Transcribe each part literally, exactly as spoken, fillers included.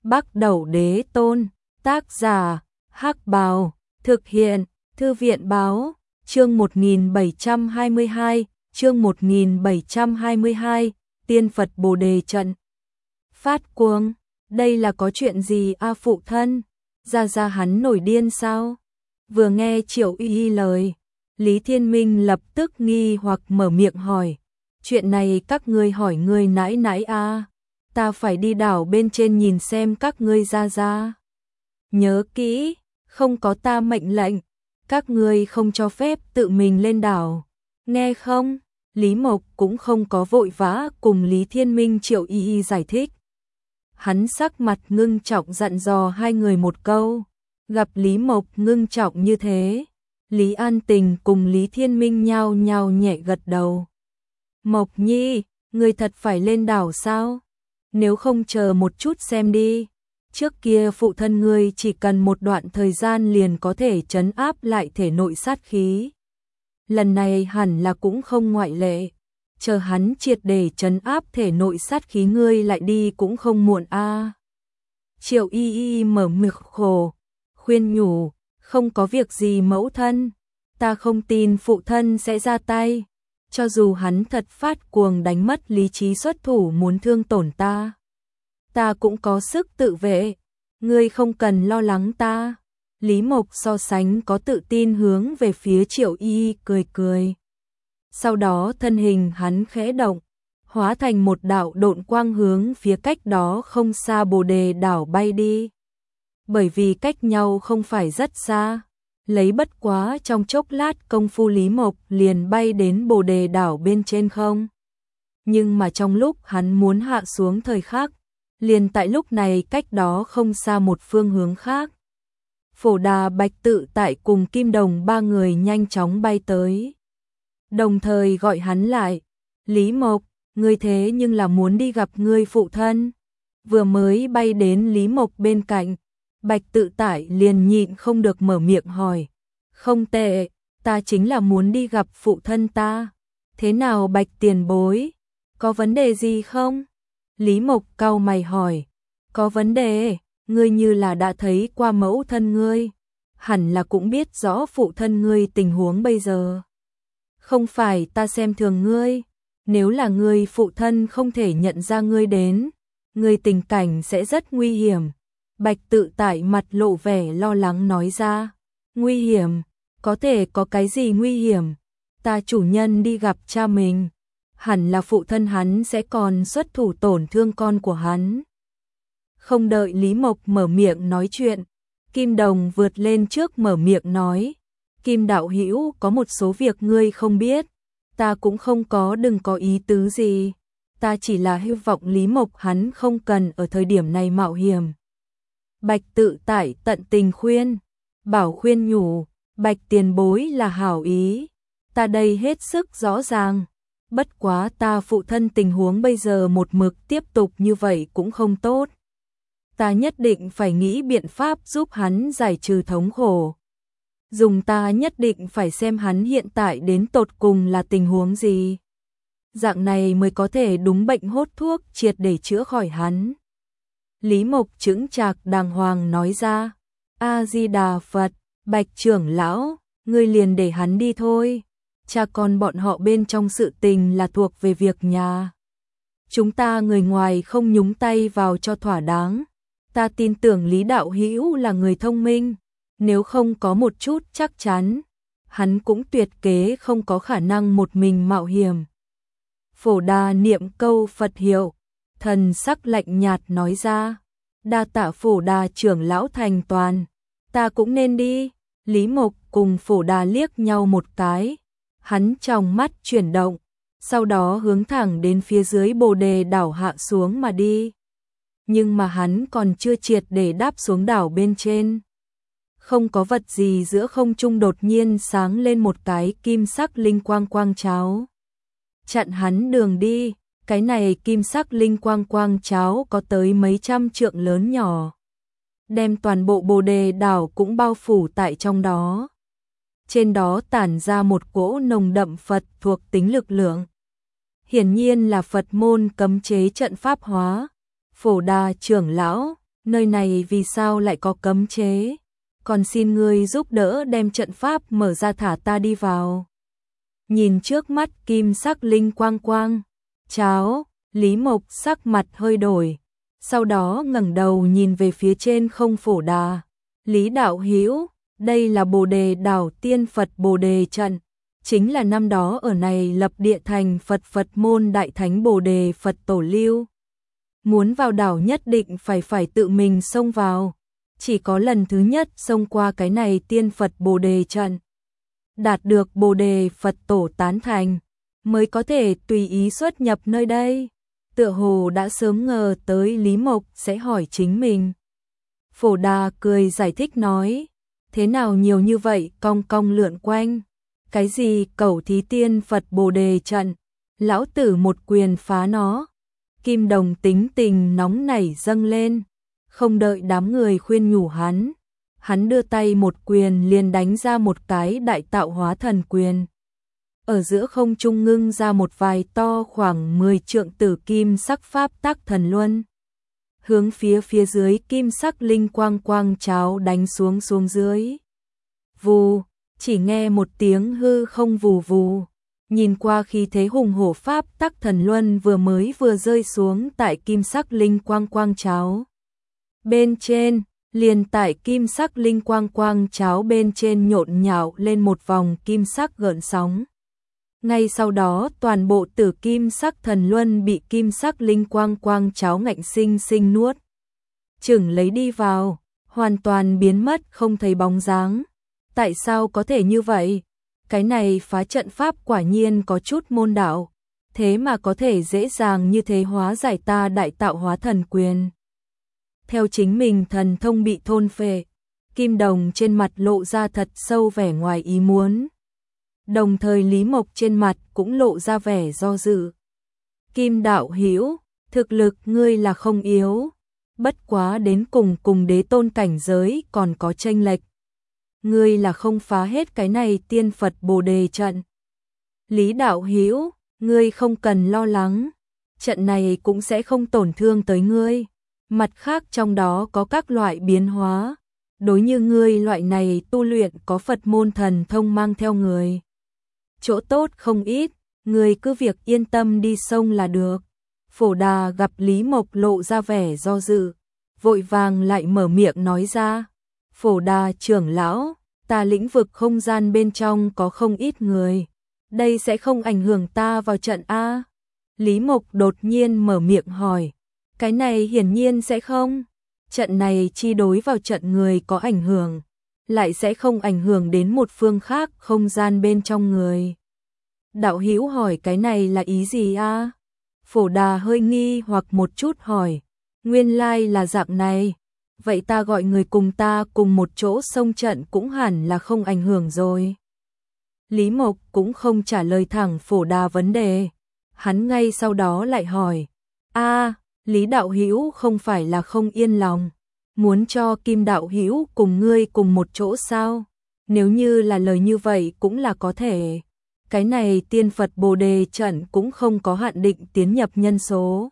Bắc Đẩu Đế Tôn, tác giả, Hắc Bào, thực hiện, Thư viện báo, chương một nghìn bảy trăm hai mươi hai, chương một nghìn bảy trăm hai mươi hai, Tiên Phật Bồ Đề Trận. Phát Cuồng, đây là có chuyện gì a phụ thân? Ra ra hắn nổi điên sao? Vừa nghe Triệu Y Y lời, Lý Thiên Minh lập tức nghi hoặc mở miệng hỏi, chuyện này các ngươi hỏi ngươi nãi nãi a, ta phải đi đảo bên trên nhìn xem các ngươi ra ra. Nhớ kỹ, không có ta mệnh lệnh, các ngươi không cho phép tự mình lên đảo, nghe không? Lý Mộc cũng không có vội vã cùng Lý Thiên Minh Triệu Y Y giải thích. Hắn sắc mặt ngưng trọng dặn dò hai người một câu, gặp Lý Mộc ngưng trọng như thế, Lý An Tình cùng Lý Thiên Minh nhao nhao nhẹ gật đầu. Mộc Nhi, người thật phải lên đảo sao? Nếu không chờ một chút xem đi. Trước kia phụ thân ngươi chỉ cần một đoạn thời gian liền có thể trấn áp lại thể nội sát khí. Lần này hẳn là cũng không ngoại lệ. Chờ hắn triệt để trấn áp thể nội sát khí ngươi lại đi cũng không muộn a. À. Triệu Y Y mở miệng khổ, khuyên nhủ, không có việc gì mẫu thân, ta không tin phụ thân sẽ ra tay. Cho dù hắn thật phát cuồng đánh mất lý trí xuất thủ muốn thương tổn ta, ta cũng có sức tự vệ, ngươi không cần lo lắng ta. Lý Mộc so sánh có tự tin hướng về phía Triệu Y cười cười. Sau đó thân hình hắn khẽ động, hóa thành một đạo độn quang hướng phía cách đó không xa Bồ Đề đảo bay đi. Bởi vì cách nhau không phải rất xa, lấy bất quá trong chốc lát công phu Lý Mộc liền bay đến Bồ Đề đảo bên trên không. Nhưng mà trong lúc hắn muốn hạ xuống thời khắc, liền tại lúc này cách đó không xa một phương hướng khác, Phổ Đà Bạch Tự Tại cùng Kim Đồng ba người nhanh chóng bay tới. Đồng thời gọi hắn lại, Lý Mộc, ngươi thế nhưng là muốn đi gặp ngươi phụ thân. Vừa mới bay đến Lý Mộc bên cạnh, Bạch Tự Tại liền nhịn không được mở miệng hỏi, không tệ, ta chính là muốn đi gặp phụ thân ta. Thế nào Bạch tiền bối, có vấn đề gì không? Lý Mộc cau mày hỏi, có vấn đề, ngươi như là đã thấy qua mẫu thân ngươi, hẳn là cũng biết rõ phụ thân ngươi tình huống bây giờ. Không phải ta xem thường ngươi, nếu là ngươi phụ thân không thể nhận ra ngươi đến, ngươi tình cảnh sẽ rất nguy hiểm. Bạch Tự Tại mặt lộ vẻ lo lắng nói ra, nguy hiểm, có thể có cái gì nguy hiểm? Ta chủ nhân đi gặp cha mình, hẳn là phụ thân hắn sẽ còn xuất thủ tổn thương con của hắn. Không đợi Lý Mộc mở miệng nói chuyện, Kim Đồng vượt lên trước mở miệng nói, Kim đạo hữu có một số việc ngươi không biết, ta cũng không có đừng có ý tứ gì, ta chỉ là hy vọng Lý Mộc hắn không cần ở thời điểm này mạo hiểm. Bạch Tự Tại tận tình khuyên, bảo khuyên nhủ, Bạch tiền bối là hảo ý, ta đây hết sức rõ ràng, bất quá ta phụ thân tình huống bây giờ một mực tiếp tục như vậy cũng không tốt. Ta nhất định phải nghĩ biện pháp giúp hắn giải trừ thống khổ. Dùng ta nhất định phải xem hắn hiện tại đến tột cùng là tình huống gì. Dạng này mới có thể đúng bệnh hốt thuốc triệt để chữa khỏi hắn. Lý Mộc chững chạc đàng hoàng nói ra, A-di-đà Phật, Bạch trưởng lão, ngươi liền để hắn đi thôi. Cha con bọn họ bên trong sự tình là thuộc về việc nhà. Chúng ta người ngoài không nhúng tay vào cho thỏa đáng. Ta tin tưởng Lý đạo hữu là người thông minh, nếu không có một chút chắc chắn, hắn cũng tuyệt kế không có khả năng một mình mạo hiểm. Phổ Đà niệm câu Phật hiệu, thần sắc lạnh nhạt nói ra, đa tạ Phổ Đà trưởng lão thành toàn, ta cũng nên đi. Lý Mộc cùng Phổ Đà liếc nhau một cái, hắn trong mắt chuyển động, sau đó hướng thẳng đến phía dưới Bồ Đề đảo hạ xuống mà đi. Nhưng mà hắn còn chưa triệt để đáp xuống đảo bên trên. Không có vật gì giữa không trung đột nhiên sáng lên một cái kim sắc linh quang quang cháo. Chặn hắn đường đi, cái này kim sắc linh quang quang cháo có tới mấy trăm trượng lớn nhỏ. Đem toàn bộ Bồ Đề đảo cũng bao phủ tại trong đó. Trên đó tản ra một cỗ nồng đậm Phật thuộc tính lực lượng. Hiển nhiên là Phật môn cấm chế trận pháp hóa. Phổ Đà trưởng lão, nơi này vì sao lại có cấm chế? Còn xin ngươi giúp đỡ đem trận pháp mở ra thả ta đi vào. Nhìn trước mắt kim sắc linh quang quang, cháo, Lý Mộc sắc mặt hơi đổi, sau đó ngẩng đầu nhìn về phía trên không Phổ Đà. Lý đạo hữu, đây là Bồ Đề đảo tiên Phật Bồ Đề trận, chính là năm đó ở này lập địa thành Phật Phật môn đại thánh Bồ Đề Phật tổ lưu. Muốn vào đảo nhất định phải phải tự mình xông vào, chỉ có lần thứ nhất xông qua cái này tiên Phật Bồ Đề trận, đạt được Bồ Đề Phật tổ tán thành, mới có thể tùy ý xuất nhập nơi đây. Tựa hồ đã sớm ngờ tới Lý Mộc sẽ hỏi chính mình. Phổ Đà cười giải thích nói, thế nào nhiều như vậy cong cong lượn quanh, cái gì cẩu thí tiên Phật Bồ Đề trận, lão tử một quyền phá nó. Kim Đồng tính tình nóng nảy dâng lên, không đợi đám người khuyên nhủ hắn, hắn đưa tay một quyền liền đánh ra một cái đại tạo hóa thần quyền. Ở giữa không trung ngưng ra một vài to khoảng mười trượng tử kim sắc pháp tắc thần luân. Hướng phía phía dưới kim sắc linh quang quang cháo đánh xuống xuống dưới. Vù, chỉ nghe một tiếng hư không vù vù. Nhìn qua khi thế hùng hổ pháp tắc thần luân vừa mới vừa rơi xuống tại kim sắc linh quang quang cháo. Bên trên, liền tại kim sắc linh quang quang cháo bên trên nhộn nhạo lên một vòng kim sắc gợn sóng. Ngay sau đó toàn bộ tử kim sắc thần luân bị kim sắc linh quang quang cháo ngạnh sinh sinh nuốt chửng lấy đi vào, hoàn toàn biến mất không thấy bóng dáng. Tại sao có thể như vậy? Cái này phá trận pháp quả nhiên có chút môn đạo, thế mà có thể dễ dàng như thế hóa giải ta đại tạo hóa thần quyền. Theo chính mình thần thông bị thôn phệ, Kim Đồng trên mặt lộ ra thật sâu vẻ ngoài ý muốn. Đồng thời Lý Mộc trên mặt cũng lộ ra vẻ do dự. Kim đạo hữu, thực lực ngươi là không yếu, bất quá đến cùng cùng đế tôn cảnh giới còn có chênh lệch. Ngươi là không phá hết cái này tiên Phật Bồ Đề trận. Lý đạo hữu, ngươi không cần lo lắng, trận này cũng sẽ không tổn thương tới ngươi. Mặt khác trong đó có các loại biến hóa, đối như ngươi loại này tu luyện có Phật môn thần thông mang theo người. Chỗ tốt không ít, ngươi cứ việc yên tâm đi sông là được. Phổ Đà gặp Lý Mộc lộ ra vẻ do dự, vội vàng lại mở miệng nói ra. Phổ Đà trưởng lão, ta lĩnh vực không gian bên trong có không ít người, đây sẽ không ảnh hưởng ta vào trận A. Lý Mộc đột nhiên mở miệng hỏi, cái này hiển nhiên sẽ không, trận này chi đối vào trận người có ảnh hưởng, lại sẽ không ảnh hưởng đến một phương khác không gian bên trong người. Đạo hữu hỏi cái này là ý gì A? Phổ Đà hơi nghi hoặc một chút hỏi, nguyên lai là dạng này. Vậy ta gọi người cùng ta cùng một chỗ xông trận cũng hẳn là không ảnh hưởng rồi. Lý Mộc cũng không trả lời thẳng Phổ Đà vấn đề. Hắn ngay sau đó lại hỏi, a Lý đạo hữu không phải là không yên lòng, muốn cho Kim đạo hữu cùng ngươi cùng một chỗ sao? Nếu như là lời như vậy cũng là có thể. Cái này tiên Phật Bồ Đề trận cũng không có hạn định tiến nhập nhân số.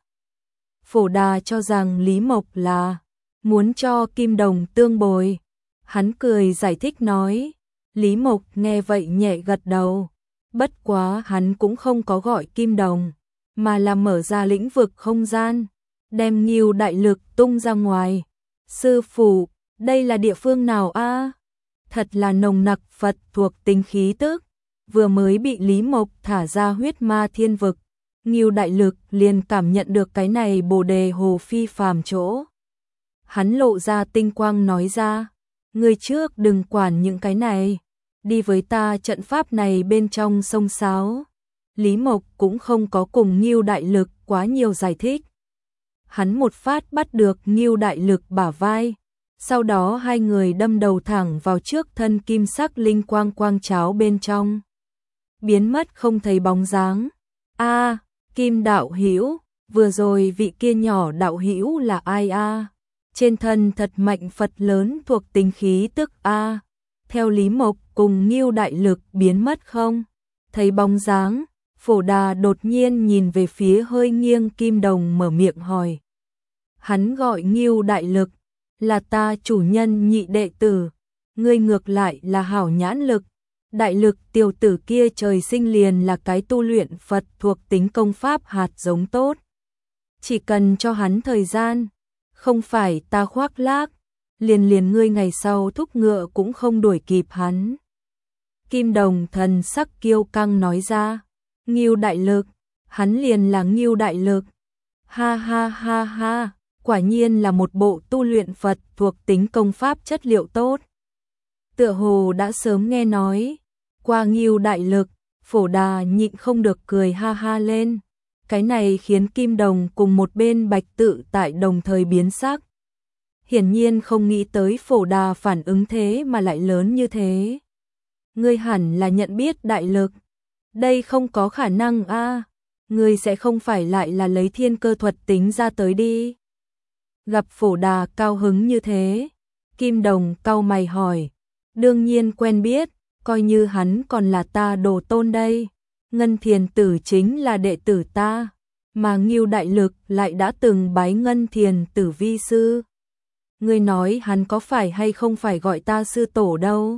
Phổ Đà cho rằng Lý Mộc là muốn cho Kim Đồng tương bồi. Hắn cười giải thích nói. Lý Mộc nghe vậy nhẹ gật đầu. Bất quá hắn cũng không có gọi Kim Đồng, mà là mở ra lĩnh vực không gian, đem Ngưu đại lực tung ra ngoài. Sư phụ, đây là địa phương nào a? Thật là nồng nặc Phật thuộc tính khí tức. Vừa mới bị Lý Mộc thả ra huyết ma thiên vực, Ngưu đại lực liền cảm nhận được cái này Bồ Đề hồ phi phàm chỗ. Hắn lộ ra tinh quang nói ra, người trước đừng quản những cái này, đi với ta trận pháp này bên trong sông sáo. Lý Mộc cũng không có cùng Ngưu đại lực quá nhiều giải thích. Hắn một phát bắt được Ngưu đại lực bả vai, sau đó hai người đâm đầu thẳng vào trước thân kim sắc linh quang quang cháo bên trong. Biến mất không thấy bóng dáng. A, Kim đạo hữu, vừa rồi vị kia nhỏ đạo hữu là ai a? Trên thân thật mạnh Phật lớn thuộc tính khí tức a. Theo Lý Mộc cùng Ngưu đại lực biến mất không thấy bóng dáng. Phổ Đà đột nhiên nhìn về phía hơi nghiêng Kim Đồng mở miệng hỏi. Hắn gọi Ngưu đại lực, là ta chủ nhân nhị đệ tử, ngươi ngược lại là hảo nhãn lực. Đại lực tiểu tử kia trời sinh liền là cái tu luyện Phật thuộc tính công pháp hạt giống tốt. Chỉ cần cho hắn thời gian, không phải ta khoác lác, liền liền ngươi ngày sau thúc ngựa cũng không đuổi kịp hắn. Kim Đồng thần sắc kiêu căng nói ra, Ngưu đại lực, hắn liền là Ngưu đại lực. Ha ha ha ha, quả nhiên là một bộ tu luyện Phật thuộc tính công pháp chất liệu tốt. Tựa hồ đã sớm nghe nói qua Ngưu đại lực, Phổ Đà nhịn không được cười ha ha lên. Cái này khiến Kim Đồng cùng một bên Bạch Tự Tại đồng thời biến sắc. Hiển nhiên không nghĩ tới Phổ Đà phản ứng thế mà lại lớn như thế. Ngươi hẳn là nhận biết đại lực. Đây không có khả năng a, ngươi sẽ không phải lại là lấy thiên cơ thuật tính ra tới đi. Gặp Phổ Đà cao hứng như thế, Kim Đồng cau mày hỏi, đương nhiên quen biết, coi như hắn còn là ta đồ tôn đây. Ngân Thiền Tử chính là đệ tử ta, mà Ngưu đại lực lại đã từng bái Ngân Thiền Tử vi sư. Ngươi nói hắn có phải hay không phải gọi ta sư tổ đâu?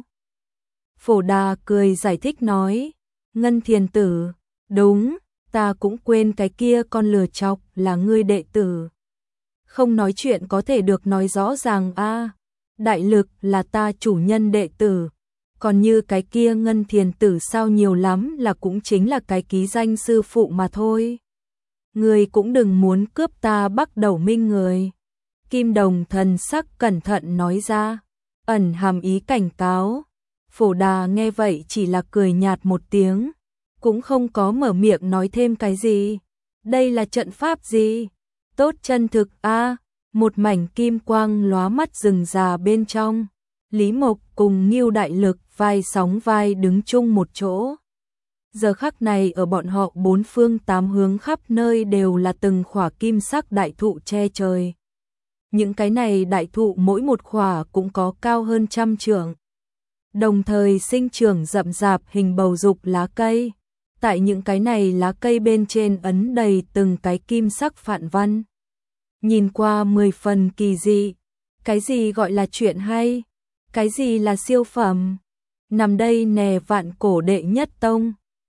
Phổ Đà cười giải thích nói, Ngân Thiền Tử, đúng, ta cũng quên cái kia con lừa chọc là ngươi đệ tử. Không nói chuyện có thể được nói rõ ràng a. Đại lực là ta chủ nhân đệ tử, còn như cái kia Ngân Thiền Tử sao nhiều lắm là cũng chính là cái ký danh sư phụ mà thôi. Ngươi cũng đừng muốn cướp ta Bắc Đầu Minh người. Kim Đồng thần sắc cẩn thận nói ra, ẩn hàm ý cảnh cáo. Phổ Đà nghe vậy chỉ là cười nhạt một tiếng, cũng không có mở miệng nói thêm cái gì. Đây là trận pháp gì? Tốt chân thực a. Một mảnh kim quang lóa mắt rừng già bên trong. Lý Mộc cùng Ngưu đại lực vai sóng vai đứng chung một chỗ. Giờ khắc này ở bọn họ bốn phương tám hướng khắp nơi đều là từng khỏa kim sắc đại thụ che trời. Những cái này đại thụ mỗi một khỏa cũng có cao hơn trăm trượng. Đồng thời sinh trưởng rậm rạp hình bầu dục lá cây. Tại những cái này lá cây bên trên ấn đầy từng cái kim sắc phạn văn. Nhìn qua mười phần kỳ dị. Cái gì gọi là chuyện hay? Cái gì là siêu phẩm? Nằm đây nè vạn cổ đệ nhất tông.